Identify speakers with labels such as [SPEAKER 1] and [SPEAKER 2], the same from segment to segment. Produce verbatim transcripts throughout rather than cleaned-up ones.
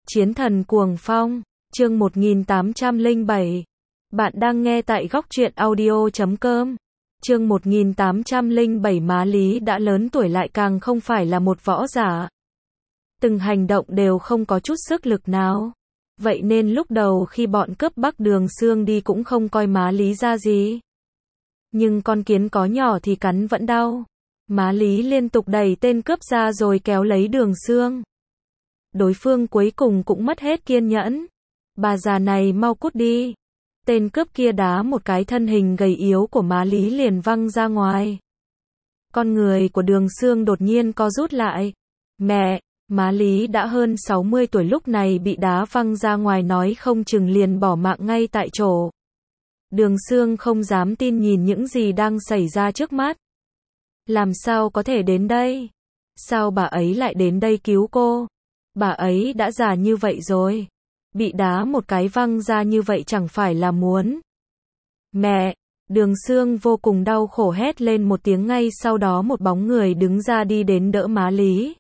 [SPEAKER 1] Chiến thần cuồng phong, chương một nghìn tám trăm lẻ bảy. Bạn đang nghe tại góc truyện audio chấm com. Chương một nghìn tám trăm lẻ bảy. Má Lý đã lớn tuổi lại càng không phải là một võ giả. Từng hành động đều không có chút sức lực nào. Vậy nên lúc đầu khi bọn cướp Bắc Đường Xương đi cũng không coi Má Lý ra gì. Nhưng con kiến có nhỏ thì cắn vẫn đau. Má Lý liên tục đẩy tên cướp ra rồi kéo lấy Đường Xương. Đối phương cuối cùng cũng mất hết kiên nhẫn. Bà già này mau cút đi. Tên cướp kia đá một cái, thân hình gầy yếu của Má Lý liền văng ra ngoài. Con người của Đường Xương đột nhiên co rút lại. Mẹ, Má Lý đã hơn sáu mươi tuổi lúc này bị đá văng ra ngoài nói không chừng liền bỏ mạng ngay tại chỗ. Đường Xương không dám tin nhìn những gì đang xảy ra trước mắt. Làm sao có thể đến đây? Sao bà ấy lại đến đây cứu cô? Bà ấy đã già như vậy rồi. Bị đá một cái văng ra như vậy chẳng phải là muốn. Mẹ! Đường Xương vô cùng đau khổ hét lên một tiếng, ngay sau đó một bóng người đứng ra đi đến đỡ Má Lý.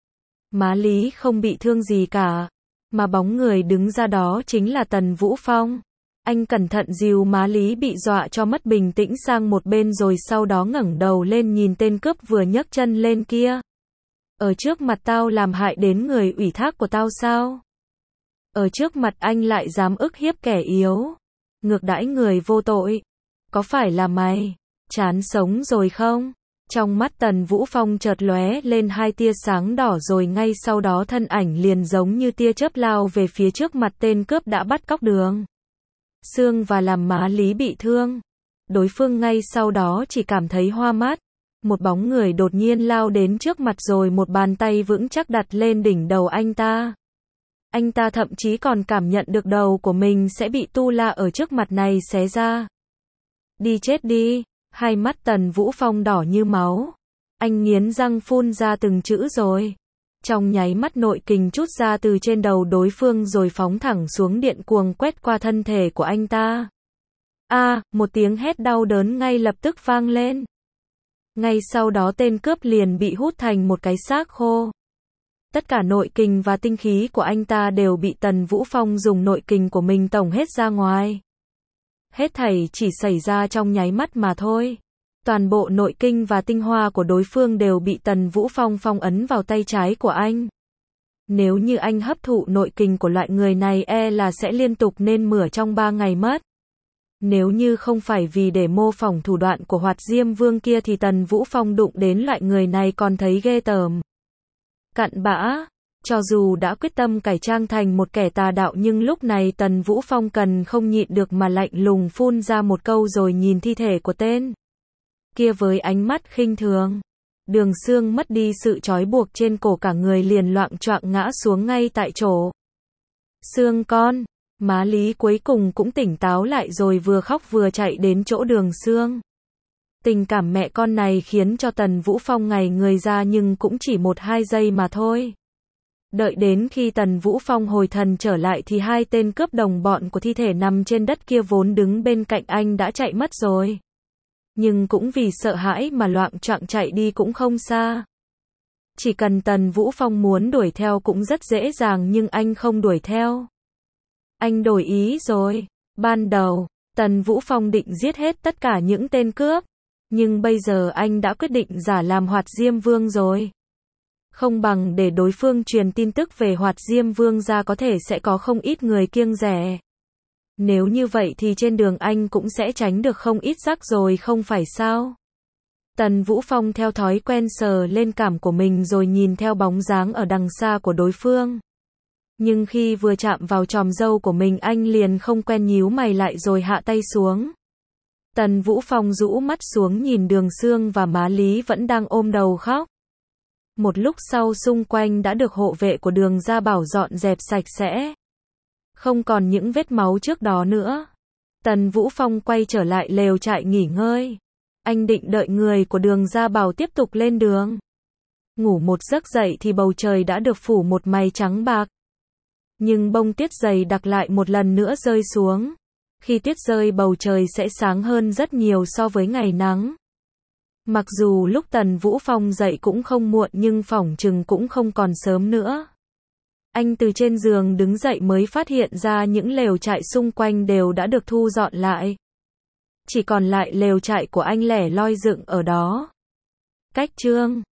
[SPEAKER 1] Má Lý không bị thương gì cả. Mà bóng người đứng ra đó chính là Tần Vũ Phong. Anh cẩn thận dìu Má Lý bị dọa cho mất bình tĩnh sang một bên rồi sau đó ngẩng đầu lên nhìn tên cướp vừa nhấc chân lên kia. Ở trước mặt tao làm hại đến người ủy thác của tao sao? Ở trước mặt anh lại dám ức hiếp kẻ yếu, ngược đãi người vô tội. Có phải là mày chán sống rồi không? Trong mắt Tần Vũ Phong chợt lóe lên hai tia sáng đỏ rồi ngay sau đó thân ảnh liền giống như tia chớp lao về phía trước mặt tên cướp đã bắt cóc Đường Xương và làm Má Lý bị thương. Đối phương ngay sau đó chỉ cảm thấy hoa mắt. Một bóng người đột nhiên lao đến trước mặt rồi một bàn tay vững chắc đặt lên đỉnh đầu anh ta. Anh ta thậm chí còn cảm nhận được đầu của mình sẽ bị tu la ở trước mặt này xé ra. Đi chết đi! Hai mắt Tần Vũ Phong đỏ như máu. Anh nghiến răng phun ra từng chữ rồi. Trong nháy mắt nội kình trút ra từ trên đầu đối phương rồi phóng thẳng xuống, điện cuồng quét qua thân thể của anh ta. A, à, một tiếng hét đau đớn ngay lập tức vang lên. Ngay sau đó tên cướp liền bị hút thành một cái xác khô. Tất cả nội kình và tinh khí của anh ta đều bị Tần Vũ Phong dùng nội kình của mình tổng hết ra ngoài. Hết thảy chỉ xảy ra trong nháy mắt mà thôi. Toàn bộ nội kinh và tinh hoa của đối phương đều bị Tần Vũ Phong phong ấn vào tay trái của anh. Nếu như anh hấp thụ nội kình của loại người này e là sẽ liên tục nên mửa trong ba ngày mất. Nếu như không phải vì để mô phỏng thủ đoạn của Hoạt Diêm Vương kia thì Tần Vũ Phong đụng đến loại người này còn thấy ghê tởm. Cặn bã, cho dù đã quyết tâm cải trang thành một kẻ tà đạo nhưng lúc này Tần Vũ Phong cần không nhịn được mà lạnh lùng phun ra một câu rồi nhìn thi thể của tên kia với ánh mắt khinh thường. Đường Xương mất đi sự trói buộc trên cổ, cả người liền loạng choạng ngã xuống ngay tại chỗ. Xương con! Má Lý cuối cùng cũng tỉnh táo lại rồi vừa khóc vừa chạy đến chỗ Đường Xương. Tình cảm mẹ con này khiến cho Tần Vũ Phong ngày người ra nhưng cũng chỉ một hai giây mà thôi. Đợi đến khi Tần Vũ Phong hồi thần trở lại thì hai tên cướp đồng bọn của thi thể nằm trên đất kia vốn đứng bên cạnh anh đã chạy mất rồi. Nhưng cũng vì sợ hãi mà loạng choạng chạy đi cũng không xa. Chỉ cần Tần Vũ Phong muốn đuổi theo cũng rất dễ dàng nhưng anh không đuổi theo. Anh đổi ý rồi. Ban đầu, Tần Vũ Phong định giết hết tất cả những tên cướp. Nhưng bây giờ anh đã quyết định giả làm Hoạt Diêm Vương rồi. Không bằng để đối phương truyền tin tức về Hoạt Diêm Vương ra, có thể sẽ có không ít người kiêng dè. Nếu như vậy thì trên đường anh cũng sẽ tránh được không ít rắc rồi không phải sao? Tần Vũ Phong theo thói quen sờ lên cảm của mình rồi nhìn theo bóng dáng ở đằng xa của đối phương. Nhưng khi vừa chạm vào chòm râu của mình anh liền không quen nhíu mày lại rồi hạ tay xuống. Tần Vũ Phong rũ mắt xuống nhìn Đường Xương và Má Lý vẫn đang ôm đầu khóc. Một lúc sau xung quanh đã được hộ vệ của Đường Gia Bảo dọn dẹp sạch sẽ. Không còn những vết máu trước đó nữa. Tần Vũ Phong quay trở lại lều trại nghỉ ngơi. Anh định đợi người của Đường Gia Bảo tiếp tục lên đường. Ngủ một giấc dậy thì bầu trời đã được phủ một mây trắng bạc. Nhưng bông tuyết dày đặc lại một lần nữa rơi xuống. Khi tuyết rơi bầu trời sẽ sáng hơn rất nhiều so với ngày nắng. Mặc dù lúc Tần Vũ Phong dậy cũng không muộn nhưng phỏng chừng cũng không còn sớm nữa. Anh từ trên giường đứng dậy mới phát hiện ra những lều trại xung quanh đều đã được thu dọn lại. Chỉ còn lại lều trại của anh lẻ loi dựng ở đó. Cách chương